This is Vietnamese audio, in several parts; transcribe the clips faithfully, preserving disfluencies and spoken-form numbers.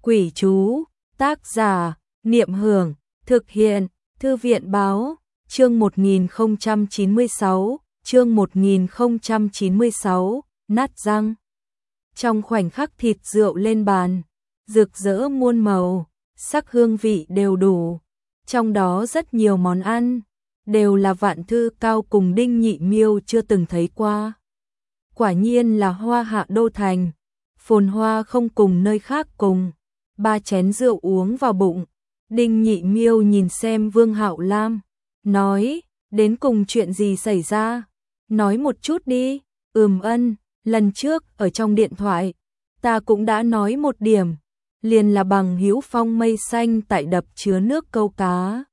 Quỷ chú, tác giả, Niệm Hưởng, thực hiện, Thư viện báo, chương một nghìn không trăm chín mươi sáu, chương một nghìn không trăm chín mươi sáu, nát răng. Trong khoảnh khắc thịt rượu lên bàn, rực rỡ muôn màu, sắc hương vị đều đủ, trong đó rất nhiều món ăn, đều là Vạn Thư Cao cùng Đinh Nhị Miêu chưa từng thấy qua. Quả nhiên là hoa hạ đô thành, phồn hoa không cùng nơi khác cùng. Ba chén rượu uống vào bụng, Đinh Nhị Miêu nhìn xem Vương Hạo Lam, nói, đến cùng chuyện gì xảy ra? Nói một chút đi. Ừm ân, lần trước ở trong điện thoại, ta cũng đã nói một điểm, liền là bằng hữu Phong Mây Xanh tại đập chứa nước câu cá.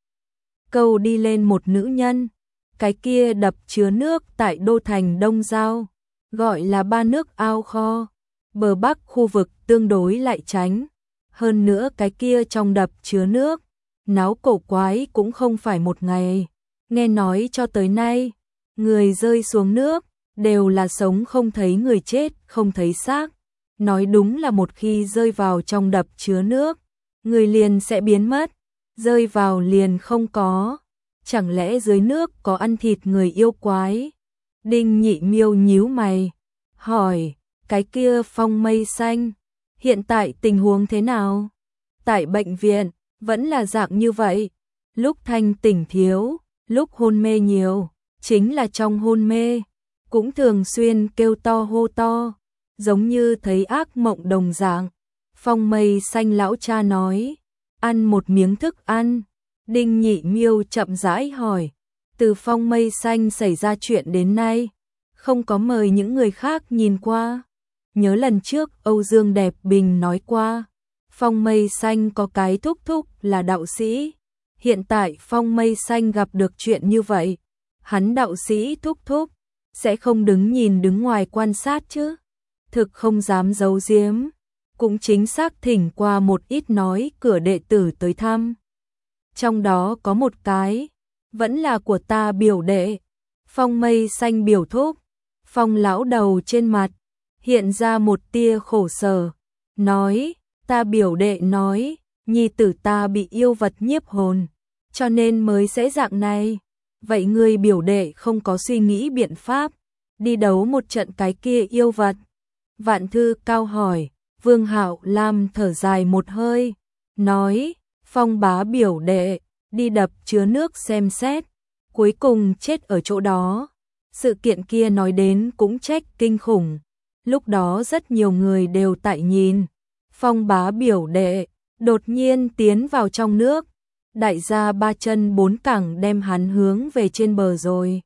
Câu đi lên một nữ nhân, cái kia đập chứa nước tại đô thành Đông Giao, gọi là ba nước ao kho, bờ bắc khu vực tương đối lại tránh. Hơn nữa cái kia trong đập chứa nước, náo cổ quái cũng không phải một ngày. Nghe nói cho tới nay, người rơi xuống nước, đều là sống không thấy người chết, không thấy xác. Nói đúng là một khi rơi vào trong đập chứa nước, người liền sẽ biến mất, rơi vào liền không có. Chẳng lẽ dưới nước có ăn thịt người yêu quái? Đinh Nhị Miêu nhíu mày, hỏi, cái kia Phong Mây Xanh, hiện tại tình huống thế nào? Tại bệnh viện, vẫn là dạng như vậy. Lúc thanh tỉnh thiếu, lúc hôn mê nhiều, chính là trong hôn mê, cũng thường xuyên kêu to hô to, giống như thấy ác mộng đồng dạng. Phong Mây Xanh lão cha nói, ăn một miếng thức ăn. Đinh Nhị Miêu chậm rãi hỏi, từ Phong Mây Xanh xảy ra chuyện đến nay, không có mời những người khác nhìn qua. Nhớ lần trước Âu Dương Đẹp Bình nói qua, Phong Mây Xanh có cái thúc thúc là đạo sĩ. Hiện tại Phong Mây Xanh gặp được chuyện như vậy, hắn đạo sĩ thúc thúc, sẽ không đứng nhìn đứng ngoài quan sát chứ. Thực không dám giấu giếm, cũng chính xác thỉnh qua một ít nói cửa đệ tử tới thăm. Trong đó có một cái, vẫn là của ta biểu đệ. Phong Mây Xanh biểu thúc, Phong lão đầu trên mặt hiện ra một tia khổ sở, nói, ta biểu đệ nói, nhi tử ta bị yêu vật nhiếp hồn, cho nên mới sẽ dạng này. Vậy ngươi biểu đệ không có suy nghĩ biện pháp, đi đấu một trận cái kia yêu vật? Vạn Thư Cao hỏi. Vương Hạo Lam thở dài một hơi, nói, Phong bá biểu đệ, đi đập chứa nước xem xét, cuối cùng chết ở chỗ đó. Sự kiện kia nói đến cũng trách kinh khủng. Lúc đó rất nhiều người đều tại nhìn, Phong bá biểu đệ đột nhiên tiến vào trong nước, đại gia ba chân bốn cẳng đem hắn hướng về trên bờ rồi.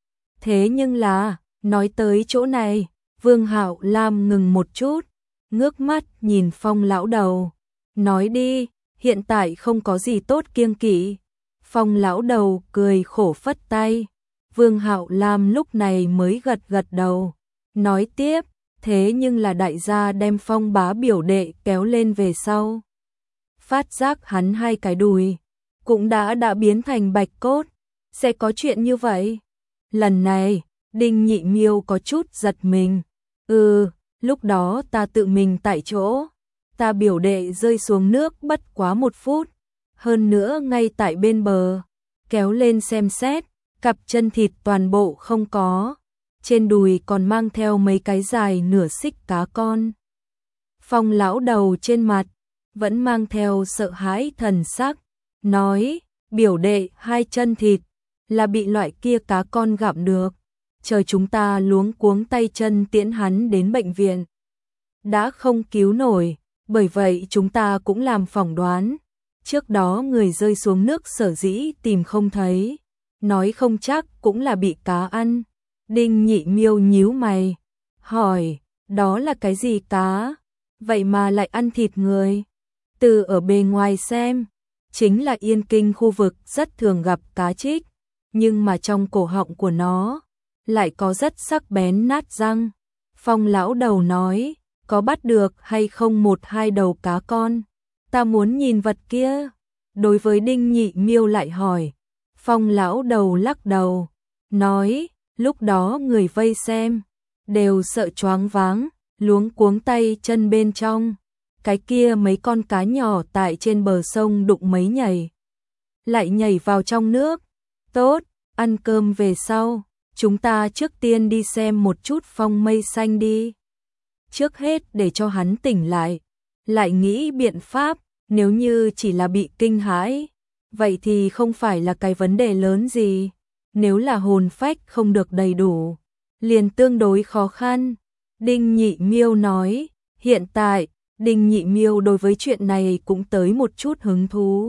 Thế nhưng là, nói tới chỗ này, Vương Hạo Lam ngừng một chút, ngước mắt nhìn Phong lão đầu, nói đi, hiện tại không có gì tốt kiêng kỵ. Phong lão đầu cười khổ phất tay. Vương Hạo Lam lúc này mới gật gật đầu, nói tiếp, thế nhưng là đại gia đem Phong bá biểu đệ kéo lên về sau, phát giác hắn hai cái đùi cũng đã đã biến thành bạch cốt. Sẽ có chuyện như vậy? Lần này, Đinh Nhị Miêu có chút giật mình. Ừ, lúc đó ta tự mình tại chỗ, ta biểu đệ rơi xuống nước bất quá một phút, hơn nữa ngay tại bên bờ, kéo lên xem xét, cặp chân thịt toàn bộ không có, trên đùi còn mang theo mấy cái dài nửa xích cá con. Phong lão đầu trên mặt vẫn mang theo sợ hãi thần sắc, nói, biểu đệ hai chân thịt là bị loại kia cá con gặm được, chờ chúng ta luống cuống tay chân tiễn hắn đến bệnh viện, đã không cứu nổi. Bởi vậy chúng ta cũng làm phỏng đoán, trước đó người rơi xuống nước sở dĩ tìm không thấy, nói không chắc cũng là bị cá ăn. Đinh Nhị Miêu nhíu mày, hỏi, đó là cái gì cá? Vậy mà lại ăn thịt người? Từ ở bề ngoài xem, chính là Yên Kinh khu vực rất thường gặp cá trích, nhưng mà trong cổ họng của nó lại có rất sắc bén nát răng. Phong lão đầu nói, có bắt được hay không một hai đầu cá con? Ta muốn nhìn vật kia. Đối với Đinh Nhị Miêu lại hỏi. Phong lão đầu lắc đầu, nói, lúc đó người vây xem đều sợ choáng váng, luống cuống tay chân bên trong, cái kia mấy con cá nhỏ tại trên bờ sông đụng mấy nhảy, lại nhảy vào trong nước. Tốt, ăn cơm về sau, chúng ta trước tiên đi xem một chút Phong Mây Xanh đi. Trước hết để cho hắn tỉnh lại, lại nghĩ biện pháp, nếu như chỉ là bị kinh hãi, vậy thì không phải là cái vấn đề lớn gì. Nếu là hồn phách không được đầy đủ, liền tương đối khó khăn. Đinh Nhị Miêu nói, hiện tại, Đinh Nhị Miêu đối với chuyện này cũng tới một chút hứng thú.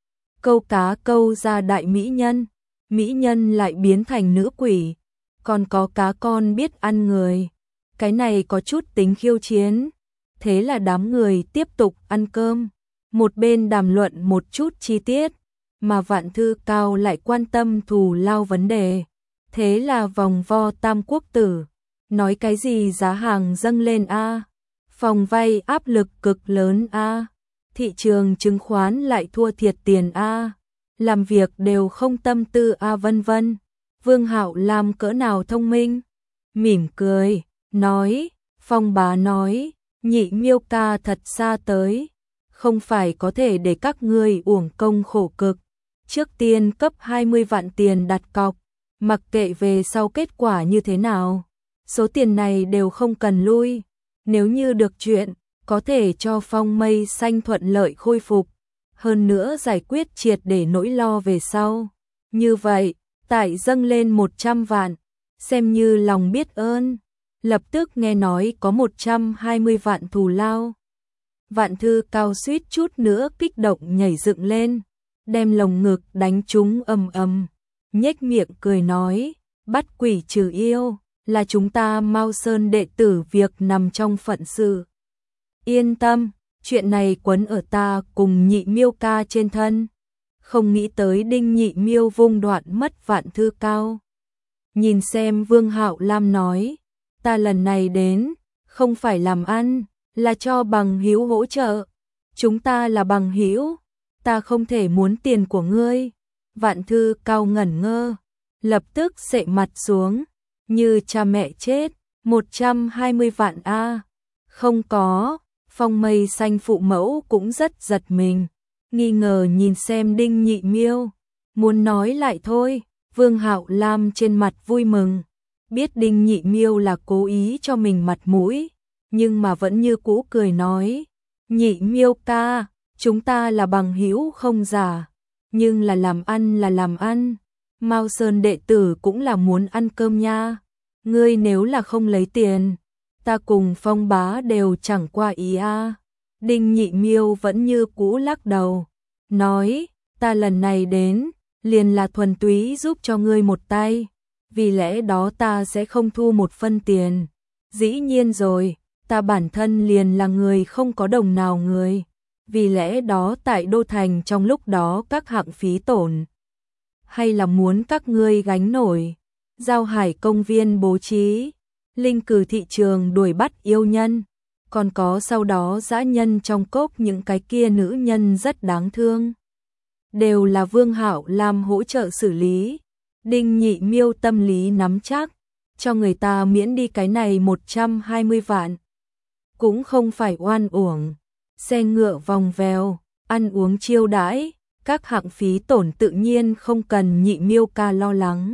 Câu cá câu ra đại mỹ nhân, mỹ nhân lại biến thành nữ quỷ, còn có cá con biết ăn người. Cái này có chút tính khiêu chiến. Thế là đám người tiếp tục ăn cơm, một bên đàm luận một chút chi tiết, mà Vạn Thư Cao lại quan tâm thù lao vấn đề. Thế là vòng vo Tam Quốc Tử, nói cái gì giá hàng dâng lên a, phòng vay áp lực cực lớn a, thị trường chứng khoán lại thua thiệt tiền a, làm việc đều không tâm tư a vân vân. Vương Hạo Lam cỡ nào thông minh, mỉm cười, nói, Phong bá nói, Nhị Miêu ca thật xa tới, không phải có thể để các ngươi uổng công khổ cực. Trước tiên cấp hai mươi vạn tiền đặt cọc, mặc kệ về sau kết quả như thế nào, số tiền này đều không cần lui. Nếu như được chuyện, có thể cho Phong Mây Xanh thuận lợi khôi phục, hơn nữa giải quyết triệt để nỗi lo về sau. Như vậy, tại dâng lên một trăm vạn, xem như lòng biết ơn. Lập tức nghe nói có một trăm hai mươi vạn thù lao. Vạn Thư Cao suýt chút nữa kích động nhảy dựng lên, đem lồng ngực đánh trúng ầm ầm, nhếch miệng cười nói, bắt quỷ trừ yêu, là chúng ta Mao Sơn đệ tử việc nằm trong phận sự. Yên tâm, chuyện này quấn ở ta cùng Nhị Miêu ca trên thân. Không nghĩ tới Đinh Nhị Miêu vung đoạn mất Vạn Thư Cao. Nhìn xem Vương Hạo Lam nói, ta lần này đến, không phải làm ăn, là cho bằng hữu hỗ trợ. Chúng ta là bằng hữu, ta không thể muốn tiền của ngươi. Vạn Thư Cao ngẩn ngơ, lập tức sệ mặt xuống, như cha mẹ chết, một trăm hai mươi vạn a. Không có. Phong Mây Xanh phụ mẫu cũng rất giật mình, nghi ngờ nhìn xem Đinh Nhị Miêu, muốn nói lại thôi. Vương Hạo Lam trên mặt vui mừng, biết Đinh Nhị Miêu là cố ý cho mình mặt mũi, nhưng mà vẫn như cũ cười nói, Nhị Miêu ca, chúng ta là bằng hữu không giả, nhưng là làm ăn là làm ăn, Mao Sơn đệ tử cũng là muốn ăn cơm nha. Ngươi nếu là không lấy tiền, ta cùng Phong bá đều chẳng qua ý a. Đinh Nhị Miêu vẫn như cũ lắc đầu, nói, ta lần này đến, liền là thuần túy giúp cho ngươi một tay, vì lẽ đó ta sẽ không thu một phân tiền. Dĩ nhiên rồi, ta bản thân liền là người không có đồng nào người, vì lẽ đó tại Đô Thành trong lúc đó các hạng phí tổn, hay là muốn các ngươi gánh nổi. Giao Hải công viên bố trí, linh cử thị trường đuổi bắt yêu nhân, còn có sau đó dã nhân trong cốc những cái kia nữ nhân rất đáng thương, đều là Vương Hạo Lam hỗ trợ xử lý. Đinh Nhị Miêu tâm lý nắm chắc, cho người ta miễn đi cái này một trăm hai mươi vạn, cũng không phải oan uổng. Xe ngựa vòng vèo, ăn uống chiêu đãi, các hạng phí tổn tự nhiên không cần Nhị Miêu ca lo lắng.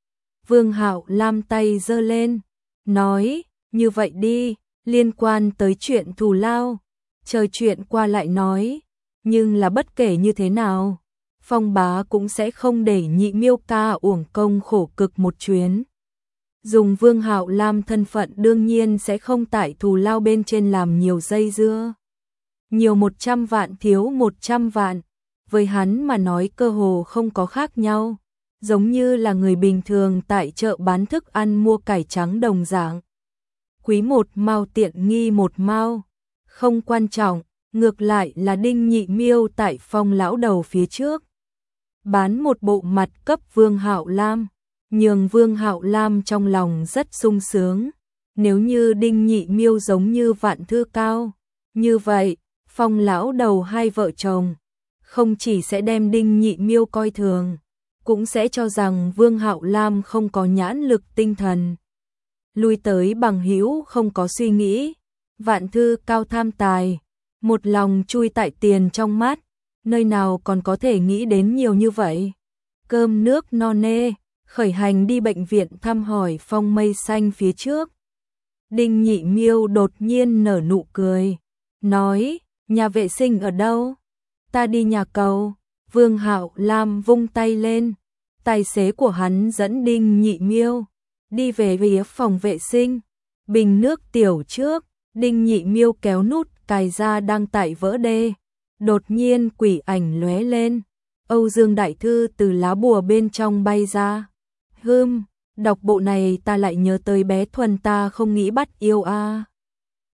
Vương Hạo Lam tay giơ lên, nói, như vậy đi, liên quan tới chuyện thù lao, chờ chuyện qua lại nói, nhưng là bất kể như thế nào, Phong bá cũng sẽ không để Nhị Miêu ca uổng công khổ cực một chuyến. Dùng Vương Hạo Lam thân phận đương nhiên sẽ không tại thù lao bên trên làm nhiều dây dưa. Nhiều một trăm vạn thiếu một trăm vạn, với hắn mà nói cơ hồ không có khác nhau, giống như là người bình thường tại chợ bán thức ăn mua cải trắng đồng dạng. Quý một mao tiện nghi một mao, không quan trọng, ngược lại là Đinh Nhị Miêu tại Phong lão đầu phía trước bán một bộ mặt cấp Vương Hạo Lam, nhường Vương Hạo Lam trong lòng rất sung sướng. Nếu như Đinh Nhị Miêu giống như Vạn Thư Cao, như vậy, Phong lão đầu hai vợ chồng không chỉ sẽ đem Đinh Nhị Miêu coi thường, cũng sẽ cho rằng Vương Hạo Lam không có nhãn lực tinh thần. Lui tới bằng hữu không có suy nghĩ, Vạn Thư Cao tham tài, một lòng chui tại tiền trong mắt, nơi nào còn có thể nghĩ đến nhiều như vậy. Cơm nước no nê, khởi hành đi bệnh viện thăm hỏi Phong Mây Xanh phía trước. Đinh Nhị Miêu đột nhiên nở nụ cười, nói, nhà vệ sinh ở đâu? Ta đi nhà cầu. Vương Hạo Lam vung tay lên, tài xế của hắn dẫn Đinh Nhị Miêu đi về phía phòng vệ sinh. Bình nước tiểu trước, Đinh Nhị Miêu kéo nút cài ra đang tải vỡ đê. Đột nhiên quỷ ảnh lóe lên, Âu Dương Đại Thư từ lá bùa bên trong bay ra. Hừm, đọc bộ này ta lại nhớ tới bé Thuần ta không nghĩ bắt yêu a. À.